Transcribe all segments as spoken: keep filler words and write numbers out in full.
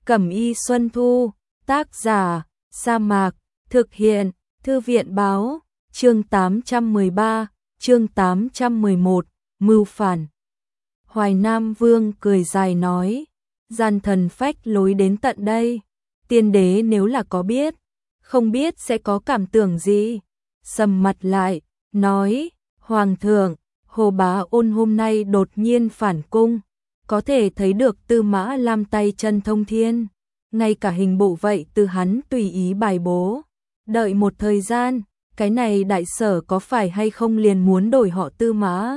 Cẩm y Xuân Thu, tác giả, Sa Mạc, thực hiện, Thư viện báo, chương tám trăm mười ba, chương tám trăm mười một, mưu phản. Hoài Nam Vương cười dài nói, gian thần phách lối đến tận đây, tiên đế nếu là có biết, không biết sẽ có cảm tưởng gì. Sầm mặt lại, nói, Hoàng thượng, Hồ Bá Ôn hôm nay đột nhiên phản cung, có thể thấy được Tư Mã Lam tay chân thông thiên, ngay cả hình bộ vậy từ hắn tùy ý bài bố. Đợi một thời gian, cái này đại sở có phải hay không liền muốn đổi họ Tư Mã.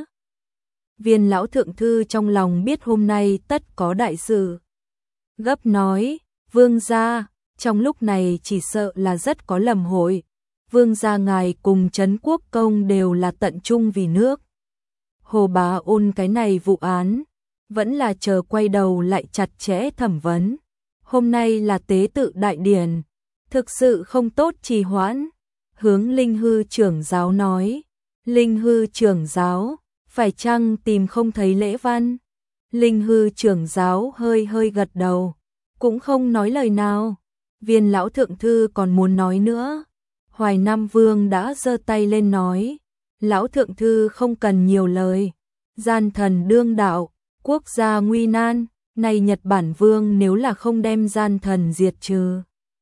Viên lão thượng thư trong lòng biết hôm nay tất có đại sự. Gấp nói, vương gia, trong lúc này chỉ sợ là rất có lầm hội. Vương gia ngài cùng Trấn Quốc công đều là tận trung vì nước. Hồ Bá Ôn cái này vụ án, vẫn là chờ quay đầu lại chặt chẽ thẩm vấn. Hôm nay là tế tự đại điển, thực sự không tốt trì hoãn. Hướng Linh Hư trưởng giáo nói, Linh Hư trưởng giáo, phải chăng tìm không thấy lễ văn? Linh Hư trưởng giáo hơi hơi gật đầu, cũng không nói lời nào. Viên lão thượng thư còn muốn nói nữa. Hoài Nam Vương đã giơ tay lên nói, lão thượng thư không cần nhiều lời. Gian thần đương đạo, quốc gia nguy nan, này Nhật Bản Vương nếu là không đem gian thần diệt trừ,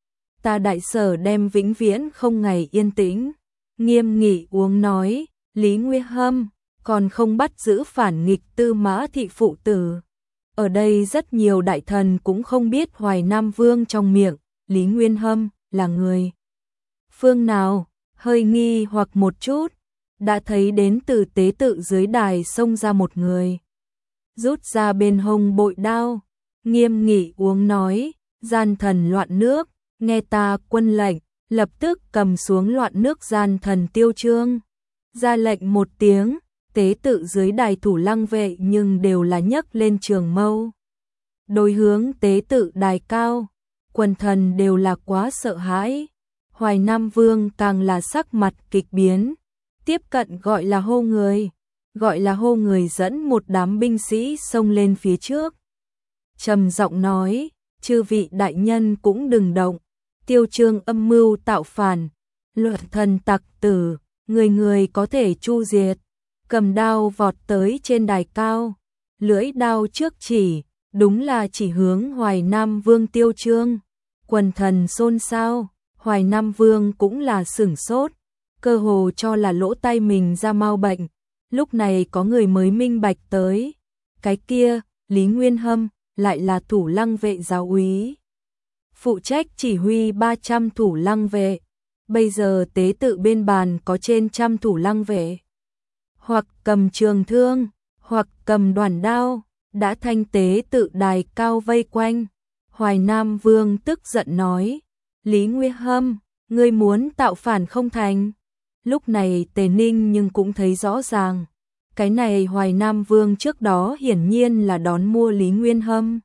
ta đại sở đem vĩnh viễn không ngày yên tĩnh. Nghiêm nghị uống nói, Lý Nguyên Hâm còn không bắt giữ phản nghịch Tư Mã thị phụ tử. Ở đây rất nhiều đại thần cũng không biết Hoài Nam Vương trong miệng Lý Nguyên Hâm là người phương nào, hơi nghi hoặc một chút, đã thấy đến từ tế tự dưới đài xông ra một người, rút ra bên hông bội đao. Nghiêm nghị uống nói, gian thần loạn nước, nghe ta quân lệnh, lập tức cầm xuống loạn nước gian thần Tiêu Trương. Ra lệnh một tiếng, tế tự dưới đài thủ lăng vệ nhưng đều là nhấc lên trường mâu. Đối hướng tế tự đài cao, quần thần đều là quá sợ hãi. Hoài Nam Vương càng là sắc mặt kịch biến, tiếp cận gọi là hô người, gọi là hô người dẫn một đám binh sĩ xông lên phía trước. Trầm giọng nói, chư vị đại nhân cũng đừng động, Tiêu Trương âm mưu tạo phản, luật thần tặc tử, người người có thể chu diệt. Cầm đao vọt tới trên đài cao, lưỡi đao trước chỉ, đúng là chỉ hướng Hoài Nam Vương Tiêu Trương. Quần thần xôn xao, Hoài Nam Vương cũng là sửng sốt, cơ hồ cho là lỗ tai mình ra mau bệnh. Lúc này có người mới minh bạch tới, cái kia, Lý Nguyên Hâm, lại là thủ lăng vệ giáo úy, phụ trách chỉ huy ba trăm thủ lăng vệ. Bây giờ tế tự bên bàn có trên trăm thủ lăng vệ, hoặc cầm trường thương, hoặc cầm đoàn đao, đã thanh tế tự đài cao vây quanh. Hoài Nam Vương tức giận nói, Lý Nguyên Hâm, ngươi muốn tạo phản không thành? Lúc này Tề Ninh nhưng cũng thấy rõ ràng, cái này Hoài Nam Vương trước đó hiển nhiên là đón mua Lý Nguyên Hâm.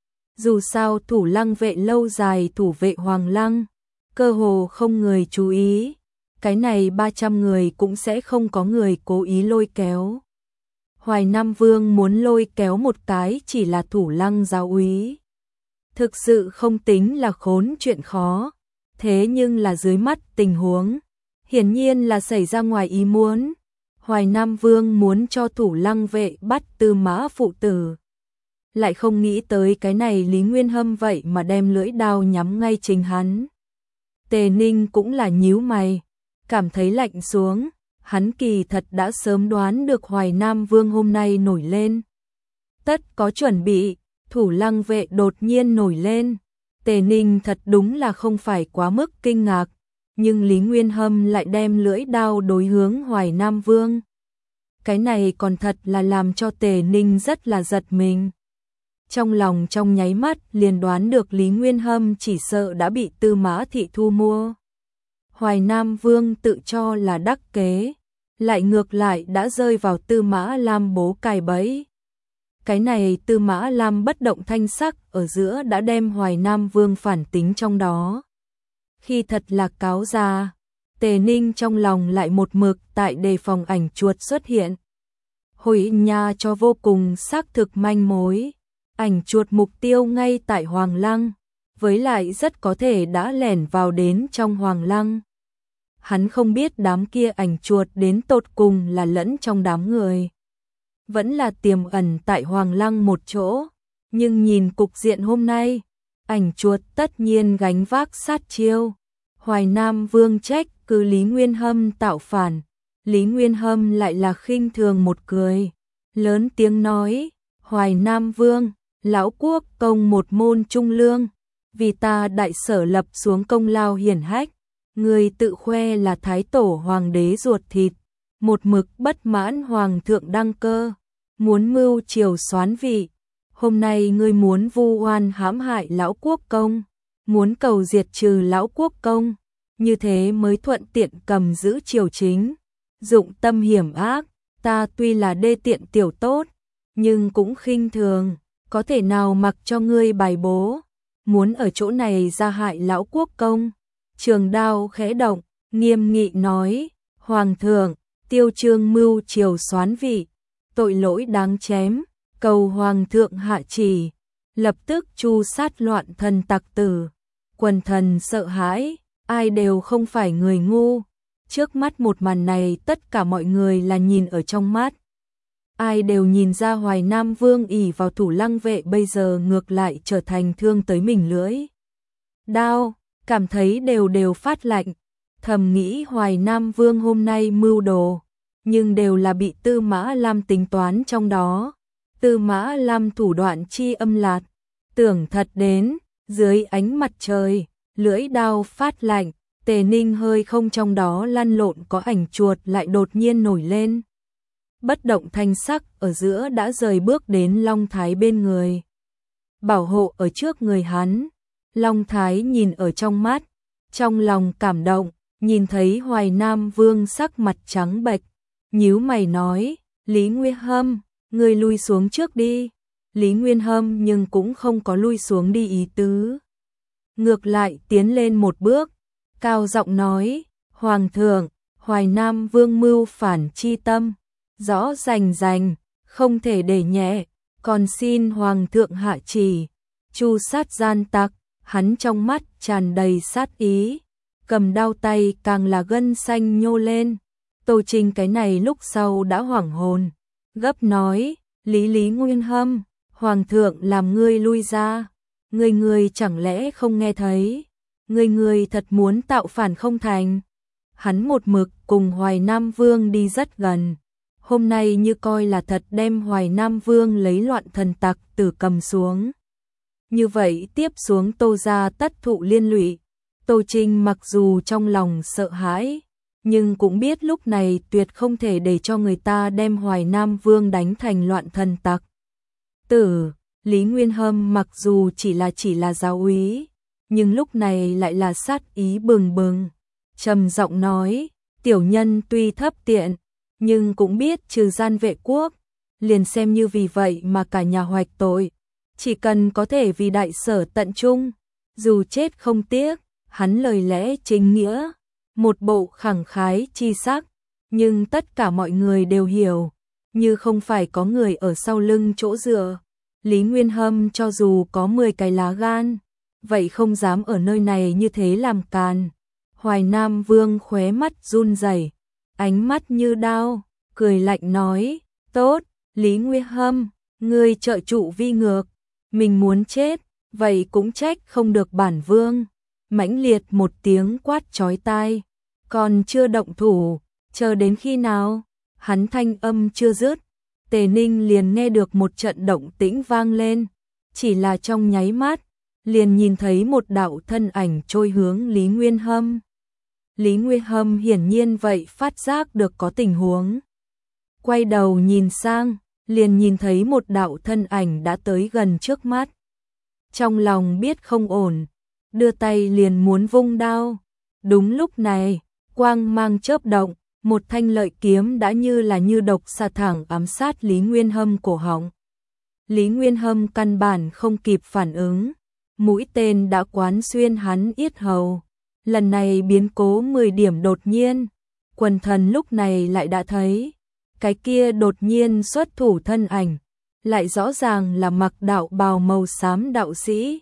Dù sao thủ lăng vệ lâu dài thủ vệ Hoàng Lăng, cơ hồ không người chú ý, cái này ba trăm người cũng sẽ không có người cố ý lôi kéo. Hoài Nam Vương muốn lôi kéo một cái chỉ là thủ lăng giáo úy, thực sự không tính là khốn chuyện khó. Thế nhưng là dưới mắt tình huống, hiển nhiên là xảy ra ngoài ý muốn. Hoài Nam Vương muốn cho thủ lăng vệ bắt Tư Mã phụ tử, lại không nghĩ tới cái này Lý Nguyên Hâm vậy mà đem lưỡi đao nhắm ngay chính hắn. Tề Ninh cũng là nhíu mày, cảm thấy lạnh xuống, hắn kỳ thật đã sớm đoán được Hoài Nam Vương hôm nay nổi lên. Tất có chuẩn bị, thủ lăng vệ đột nhiên nổi lên. Tề Ninh thật đúng là không phải quá mức kinh ngạc, nhưng Lý Nguyên Hâm lại đem lưỡi đao đối hướng Hoài Nam Vương. Cái này còn thật là làm cho Tề Ninh rất là giật mình. Trong lòng trong nháy mắt liền đoán được Lý Nguyên Hâm chỉ sợ đã bị Tư Mã thị thu mua. Hoài Nam Vương tự cho là đắc kế, lại ngược lại đã rơi vào Tư Mã Lam bố cài bẫy. Cái này Tư Mã Lam bất động thanh sắc ở giữa đã đem Hoài Nam Vương phản tính trong đó. Khi thật là cáo ra, Tề Ninh trong lòng lại một mực tại đề phòng ảnh chuột xuất hiện. Hồi nha cho vô cùng xác thực manh mối, ảnh chuột mục tiêu ngay tại Hoàng Lăng, với lại rất có thể đã lẻn vào đến trong Hoàng Lăng. Hắn không biết đám kia ảnh chuột đến tột cùng là lẫn trong đám người, vẫn là tiềm ẩn tại Hoàng Lăng một chỗ, nhưng nhìn cục diện hôm nay, ảnh chuột tất nhiên gánh vác sát chiêu. Hoài Nam Vương trách cứ Lý Nguyên Hâm tạo phản, Lý Nguyên Hâm lại là khinh thường một cười, lớn tiếng nói, Hoài Nam Vương, lão quốc công một môn trung lương, vì ta đại sở lập xuống công lao hiển hách, người tự khoe là thái tổ hoàng đế ruột thịt, một mực bất mãn hoàng thượng đăng cơ, muốn mưu triều soán vị, hôm nay ngươi muốn vu oan hãm hại lão quốc công, muốn cầu diệt trừ lão quốc công, như thế mới thuận tiện cầm giữ triều chính, dụng tâm hiểm ác, ta tuy là đê tiện tiểu tốt, nhưng cũng khinh thường, có thể nào mặc cho ngươi bài bố, muốn ở chỗ này ra hại lão quốc công. Trường đao khẽ động, nghiêm nghị nói, Hoàng thượng, Tiêu Trương mưu triều soán vị, tội lỗi đáng chém, cầu Hoàng thượng hạ chỉ, lập tức tru sát loạn thần tặc tử. Quần thần sợ hãi, ai đều không phải người ngu, trước mắt một màn này tất cả mọi người là nhìn ở trong mắt. Ai đều nhìn ra Hoài Nam Vương ỷ vào thủ lăng vệ bây giờ ngược lại trở thành thương tới mình lưỡi đao, cảm thấy đều đều phát lạnh, thầm nghĩ Hoài Nam Vương hôm nay mưu đồ, nhưng đều là bị Tư Mã Lam tính toán trong đó. Tư Mã Lam thủ đoạn chi âm lạt, tưởng thật đến, dưới ánh mặt trời, lưỡi đao phát lạnh, Tề Ninh hơi không trong đó lăn lộn có ảnh chuột lại đột nhiên nổi lên. Bất động thanh sắc ở giữa đã rời bước đến Long Thái bên người. Bảo hộ ở trước người hắn, Long Thái nhìn ở trong mắt, trong lòng cảm động, nhìn thấy Hoài Nam Vương sắc mặt trắng bệch, nhíu mày nói, Lý Nguyên Hâm, ngươi lui xuống trước đi. Lý Nguyên Hâm nhưng cũng không có lui xuống đi ý tứ. Ngược lại tiến lên một bước, cao giọng nói, Hoàng thượng, Hoài Nam Vương mưu phản chi tâm, rõ rành rành, không thể để nhẹ, còn xin Hoàng thượng hạ chỉ, tru sát gian tặc. Hắn trong mắt tràn đầy sát ý, cầm đao tay càng là gân xanh nhô lên. Tô Trinh cái này lúc sau đã hoảng hồn, gấp nói, Lý Lý Nguyên Hâm, Hoàng thượng làm ngươi lui ra, ngươi ngươi chẳng lẽ không nghe thấy, ngươi ngươi thật muốn tạo phản không thành. Hắn một mực cùng Hoài Nam Vương đi rất gần, hôm nay như coi là thật đem Hoài Nam Vương lấy loạn thần tặc tử cầm xuống. Như vậy tiếp xuống Tô gia tất thụ liên lụy. Tô Trinh mặc dù trong lòng sợ hãi, nhưng cũng biết lúc này tuyệt không thể để cho người ta đem Hoài Nam Vương đánh thành loạn thần tặc tử. Lý Nguyên Hâm mặc dù chỉ là chỉ là giáo úy, nhưng lúc này lại là sát ý bừng bừng, trầm giọng nói, tiểu nhân tuy thấp tiện, nhưng cũng biết trừ gian vệ quốc, liền xem như vì vậy mà cả nhà hoạch tội. Chỉ cần có thể vì đại sở tận trung, dù chết không tiếc, hắn lời lẽ chính nghĩa, một bộ khẳng khái chi sắc, nhưng tất cả mọi người đều hiểu, như không phải có người ở sau lưng chỗ dựa, Lý Nguyên Hâm cho dù có mười cái lá gan, vậy không dám ở nơi này như thế làm càn. Hoài Nam Vương khóe mắt run rẩy, ánh mắt như đao, cười lạnh nói, tốt, Lý Nguyên Hâm, ngươi trợ trụ vi ngược, mình muốn chết, vậy cũng trách không được bản vương. Mãnh liệt một tiếng quát chói tai, còn chưa động thủ, chờ đến khi nào? Hắn thanh âm chưa dứt, Tề Ninh liền nghe được một trận động tĩnh vang lên, chỉ là trong nháy mắt, liền nhìn thấy một đạo thân ảnh trôi hướng Lý Nguyên Hâm. Lý Nguyên Hâm hiển nhiên vậy phát giác được có tình huống, quay đầu nhìn sang, liền nhìn thấy một đạo thân ảnh đã tới gần trước mắt. Trong lòng biết không ổn, đưa tay liền muốn vung đao. Đúng lúc này, quang mang chớp động, một thanh lợi kiếm đã như là như độc xà thẳng ám sát Lý Nguyên Hâm cổ họng. Lý Nguyên Hâm căn bản không kịp phản ứng, mũi tên đã quán xuyên hắn yết hầu. Lần này biến cố mười điểm đột nhiên, quần thần lúc này lại đã thấy, cái kia đột nhiên xuất thủ thân ảnh, lại rõ ràng là mặc đạo bào màu xám đạo sĩ,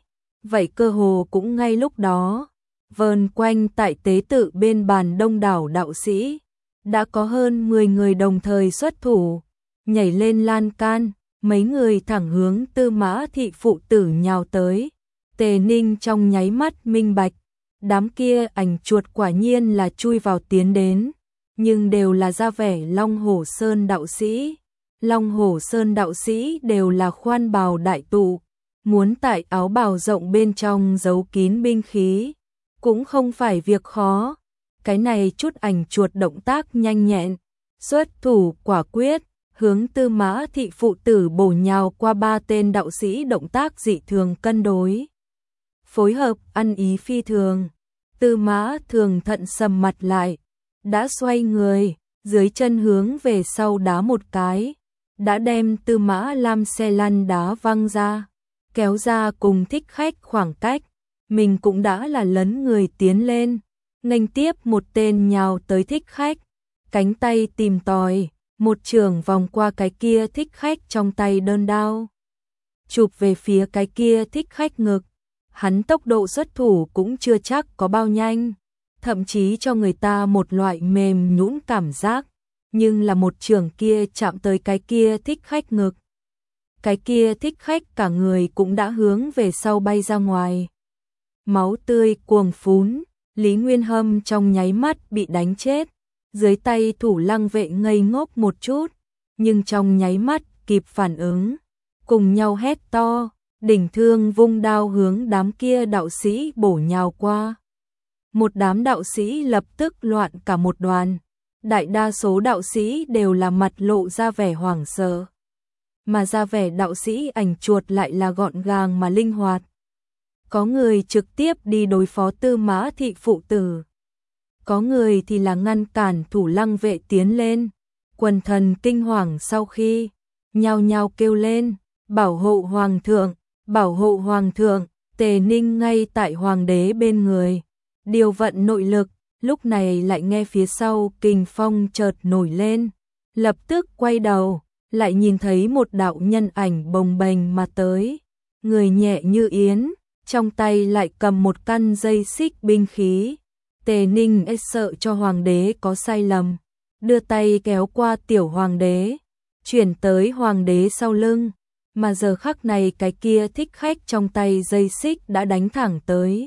vậy cơ hồ cũng ngay lúc đó, vờn quanh tại tế tự bên bàn đông đảo đạo sĩ, đã có hơn mười người đồng thời xuất thủ, nhảy lên lan can, mấy người thẳng hướng Tư Mã thị phụ tử nhào tới. Tề Ninh trong nháy mắt minh bạch, đám kia ảnh chuột quả nhiên là chui vào tiến đến, nhưng đều là ra vẻ Long Hổ Sơn đạo sĩ. Long Hổ Sơn đạo sĩ đều là khoan bào đại tụ, muốn tại áo bào rộng bên trong giấu kín binh khí, cũng không phải việc khó. Cái này chút ảnh chuột động tác nhanh nhẹn, xuất thủ quả quyết, hướng Tư Mã thị phụ tử bổ nhào qua ba tên đạo sĩ, động tác dị thường cân đối, phối hợp ăn ý phi thường. Tư Mã Thường thận sầm mặt lại, đã xoay người, dưới chân hướng về sau đá một cái, đã đem Tư Mã Lam xe lăn đá văng ra, kéo ra cùng thích khách khoảng cách, mình cũng đã là lấn người tiến lên, nghênh tiếp một tên nhào tới thích khách, cánh tay tìm tòi, một trường vòng qua cái kia thích khách trong tay đơn đao, chụp về phía cái kia thích khách ngực. Hắn tốc độ xuất thủ cũng chưa chắc có bao nhanh, thậm chí cho người ta một loại mềm nhũn cảm giác, nhưng là một trường kia chạm tới cái kia thích khách ngực, cái kia thích khách cả người cũng đã hướng về sau bay ra ngoài. Máu tươi cuồng phún, Lý Nguyên Hâm trong nháy mắt bị đánh chết, dưới tay Thủ Lăng vệ ngây ngốc một chút, nhưng trong nháy mắt kịp phản ứng, cùng nhau hét to, đỉnh thương vung đao hướng đám kia đạo sĩ bổ nhào qua. Một đám đạo sĩ lập tức loạn cả một đoàn, đại đa số đạo sĩ đều là mặt lộ ra vẻ hoảng sợ, mà ra vẻ đạo sĩ ảnh chuột lại là gọn gàng mà linh hoạt. Có người trực tiếp đi đối phó Tư Mã thị phụ tử, có người thì là ngăn cản Thủ Lăng vệ tiến lên. Quần thần kinh hoàng sau khi nhao nhao kêu lên, bảo hộ hoàng thượng, bảo hộ hoàng thượng. Tề Ninh ngay tại hoàng đế bên người, điều vận nội lực, lúc này lại nghe phía sau kình phong chợt nổi lên, lập tức quay đầu, lại nhìn thấy một đạo nhân ảnh bồng bềnh mà tới, người nhẹ như yến, trong tay lại cầm một căn dây xích binh khí. Tề Ninh e sợ cho hoàng đế có sai lầm, đưa tay kéo qua tiểu hoàng đế, chuyển tới hoàng đế sau lưng, mà giờ khắc này cái kia thích khách trong tay dây xích đã đánh thẳng tới.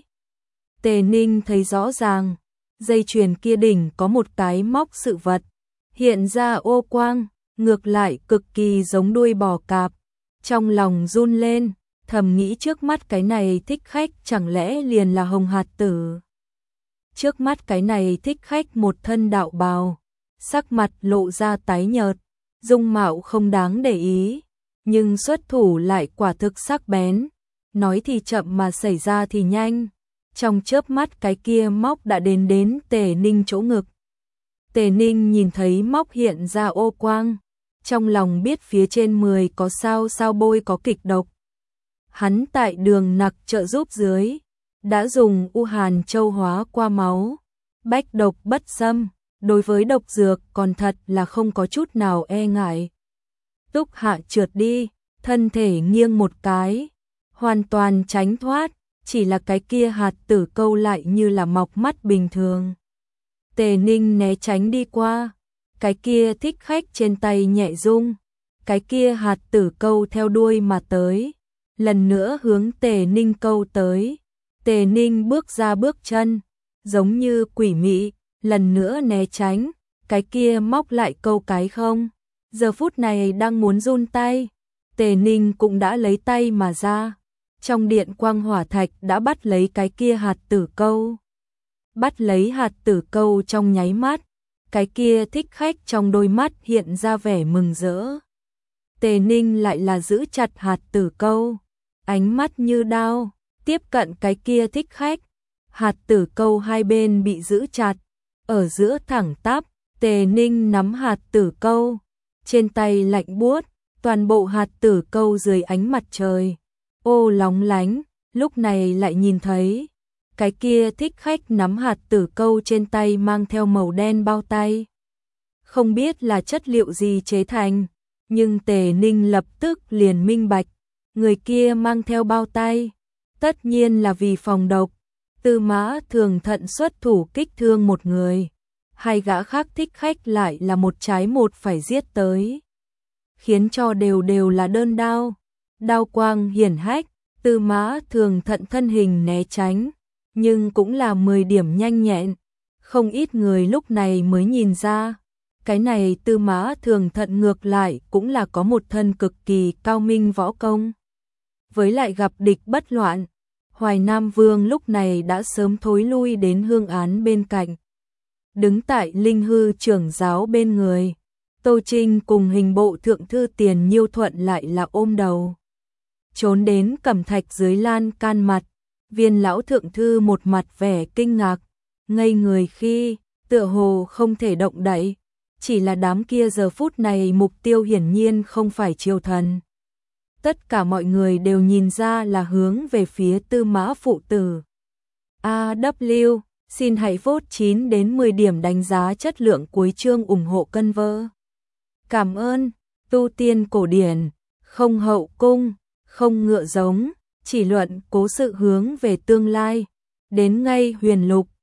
Tề Ninh thấy rõ ràng, dây chuyền kia đỉnh có một cái móc sự vật, hiện ra ô quang, ngược lại cực kỳ giống đuôi bò cạp, trong lòng run lên, thầm nghĩ trước mắt cái này thích khách chẳng lẽ liền là Hồng Hạt Tử. Trước mắt cái này thích khách một thân đạo bào, sắc mặt lộ ra tái nhợt, dung mạo không đáng để ý, nhưng xuất thủ lại quả thực sắc bén, nói thì chậm mà xảy ra thì nhanh, trong chớp mắt cái kia móc đã đến đến Tề Ninh chỗ ngực. Tề Ninh nhìn thấy móc hiện ra ô quang, trong lòng biết phía trên mười có sao sao bôi có kịch độc. Hắn tại đường nặc trợ giúp dưới, đã dùng u hàn châu hóa qua máu, bách độc bất xâm, đối với độc dược còn thật là không có chút nào e ngại. Túc Hạ trượt đi, thân thể nghiêng một cái, hoàn toàn tránh thoát, chỉ là cái kia hạt tử câu lại như là mọc mắt bình thường. Tề Ninh né tránh đi qua, cái kia thích khách trên tay nhẹ rung, cái kia hạt tử câu theo đuôi mà tới, lần nữa hướng Tề Ninh câu tới. Tề Ninh bước ra bước chân, giống như quỷ mị, lần nữa né tránh, cái kia móc lại câu cái không. Giờ phút này đang muốn run tay, Tề Ninh cũng đã lấy tay mà ra, trong điện quang hỏa thạch đã bắt lấy cái kia hạt tử câu. Bắt lấy hạt tử câu trong nháy mắt, cái kia thích khách trong đôi mắt hiện ra vẻ mừng rỡ. Tề Ninh lại là giữ chặt hạt tử câu, ánh mắt như đao, tiếp cận cái kia thích khách. Hạt tử câu hai bên bị giữ chặt, ở giữa thẳng tắp, Tề Ninh nắm hạt tử câu, trên tay lạnh buốt, toàn bộ hạt tử câu dưới ánh mặt trời, ô lóng lánh, lúc này lại nhìn thấy, cái kia thích khách nắm hạt tử câu trên tay mang theo màu đen bao tay. Không biết là chất liệu gì chế thành, nhưng Tề Ninh lập tức liền minh bạch, người kia mang theo bao tay, Tất nhiên là vì phòng độc, Tư Mã Thường Thận xuất thủ kích thương một người, hai gã khác thích khách lại là một trái một phải giết tới, khiến cho đều đều là đơn đao, đao quang hiển hách, Tư Mã Thường Thận thân hình né tránh, nhưng cũng là mười điểm nhanh nhẹn, không ít người lúc này mới nhìn ra, cái này Tư Mã Thường Thận ngược lại cũng là có một thân cực kỳ cao minh võ công. Với lại gặp địch bất loạn, Hoài Nam Vương lúc này đã sớm thối lui đến hương án bên cạnh. Đứng tại Linh Hư trưởng giáo bên người, Tô Trinh cùng hình bộ thượng thư Tiền Nhiêu Thuận lại là ôm đầu. Trốn đến cẩm thạch dưới lan can mặt, Viên lão thượng thư một mặt vẻ kinh ngạc, ngây người khi, tựa hồ không thể động đậy, chỉ là đám kia giờ phút này mục tiêu hiển nhiên không phải triều thần. Tất cả mọi người đều nhìn ra là hướng về phía Tư Mã phụ tử. a vê, xin hãy vote chín đến mười điểm đánh giá chất lượng cuối chương ủng hộ cân vơ. Cảm ơn, tu tiên cổ điển, không hậu cung, không ngựa giống, chỉ luận cố sự hướng về tương lai, đến ngay huyền lục,